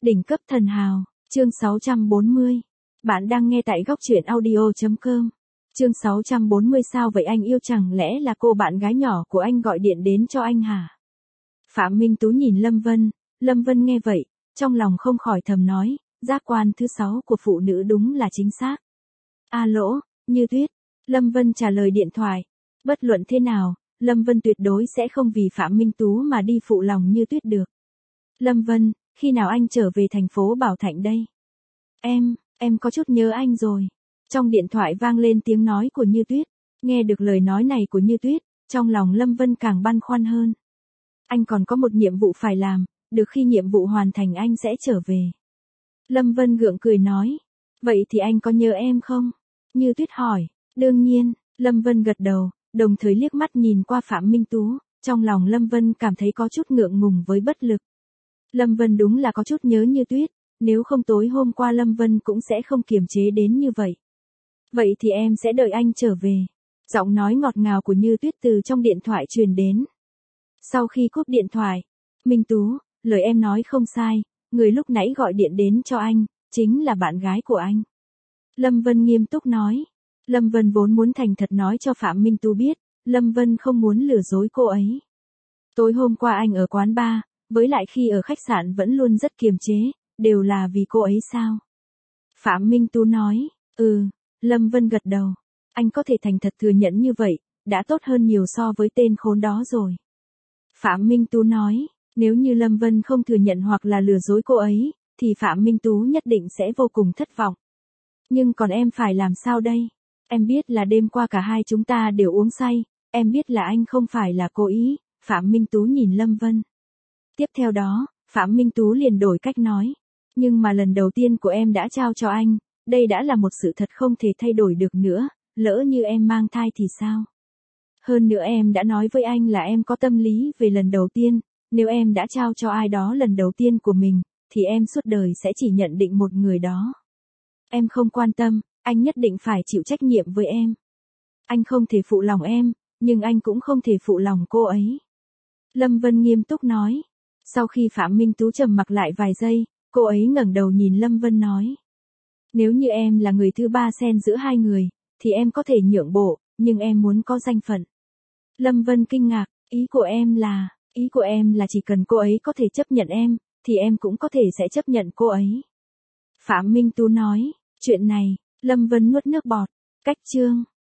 Đỉnh cấp thần hào, chương 640. Bạn đang nghe tại góc truyện audio.com. Chương 640 sao vậy anh yêu, chẳng lẽ là cô bạn gái nhỏ của anh gọi điện đến cho anh hả? Phạm Minh Tú nhìn Lâm Vân nghe vậy, trong lòng không khỏi thầm nói, giác quan thứ 6 của phụ nữ đúng là chính xác. Alo, Như Tuyết. Lâm Vân trả lời điện thoại. Bất luận thế nào, Lâm Vân tuyệt đối sẽ không vì Phạm Minh Tú mà đi phụ lòng Như Tuyết được. Lâm Vân, khi nào anh trở về thành phố Bảo Thạnh đây? Em có chút nhớ anh rồi. Trong điện thoại vang lên tiếng nói của Như Tuyết. Nghe được lời nói này của Như Tuyết, trong lòng Lâm Vân càng băn khoăn hơn. Anh còn có một nhiệm vụ phải làm, được khi nhiệm vụ hoàn thành anh sẽ trở về. Lâm Vân gượng cười nói. Vậy thì anh có nhớ em không? Như Tuyết hỏi. Đương nhiên, Lâm Vân gật đầu, đồng thời liếc mắt nhìn qua Phạm Minh Tú. Trong lòng Lâm Vân cảm thấy có chút ngượng ngùng với bất lực. Lâm Vân đúng là có chút nhớ Như Tuyết, nếu không tối hôm qua Lâm Vân cũng sẽ không kiềm chế đến như vậy. Vậy thì em sẽ đợi anh trở về. Giọng nói ngọt ngào của Như Tuyết từ trong điện thoại truyền đến. Sau khi cúp điện thoại, Minh Tú, lời em nói không sai, người lúc nãy gọi điện đến cho anh, chính là bạn gái của anh. Lâm Vân nghiêm túc nói. Lâm Vân vốn muốn thành thật nói cho Phạm Minh Tú biết, Lâm Vân không muốn lừa dối cô ấy. Tối hôm qua anh ở quán bar, với lại khi ở khách sạn vẫn luôn rất kiềm chế, đều là vì cô ấy sao? Phạm Minh Tú nói. Lâm Vân gật đầu. Anh có thể thành thật thừa nhận như vậy, đã tốt hơn nhiều so với tên khốn đó rồi. Phạm Minh Tú nói. Nếu như Lâm Vân không thừa nhận hoặc là lừa dối cô ấy, thì Phạm Minh Tú nhất định sẽ vô cùng thất vọng. Nhưng còn em phải làm sao đây? Em biết là đêm qua cả hai chúng ta đều uống say, em biết là anh không phải là cố ý. Phạm Minh Tú nhìn Lâm Vân. Tiếp theo đó, Phạm Minh Tú liền đổi cách nói. Nhưng mà lần đầu tiên của em đã trao cho anh, đây đã là một sự thật không thể thay đổi được nữa, lỡ như em mang thai thì sao? Hơn nữa em đã nói với anh là em có tâm lý về lần đầu tiên, nếu em đã trao cho ai đó lần đầu tiên của mình, thì em suốt đời sẽ chỉ nhận định một người đó. Em không quan tâm, anh nhất định phải chịu trách nhiệm với em. Anh không thể phụ lòng em, nhưng anh cũng không thể phụ lòng cô ấy. Lâm Vân nghiêm túc nói. Sau khi Phạm Minh Tú trầm mặc lại vài giây, cô ấy ngẩng đầu nhìn Lâm Vân nói. Nếu như em là người thứ ba xen giữa hai người, thì em có thể nhượng bộ, nhưng em muốn có danh phận. Lâm Vân kinh ngạc, ý của em là chỉ cần cô ấy có thể chấp nhận em, thì em cũng có thể sẽ chấp nhận cô ấy. Phạm Minh Tú nói, chuyện này, Lâm Vân nuốt nước bọt, cách chương.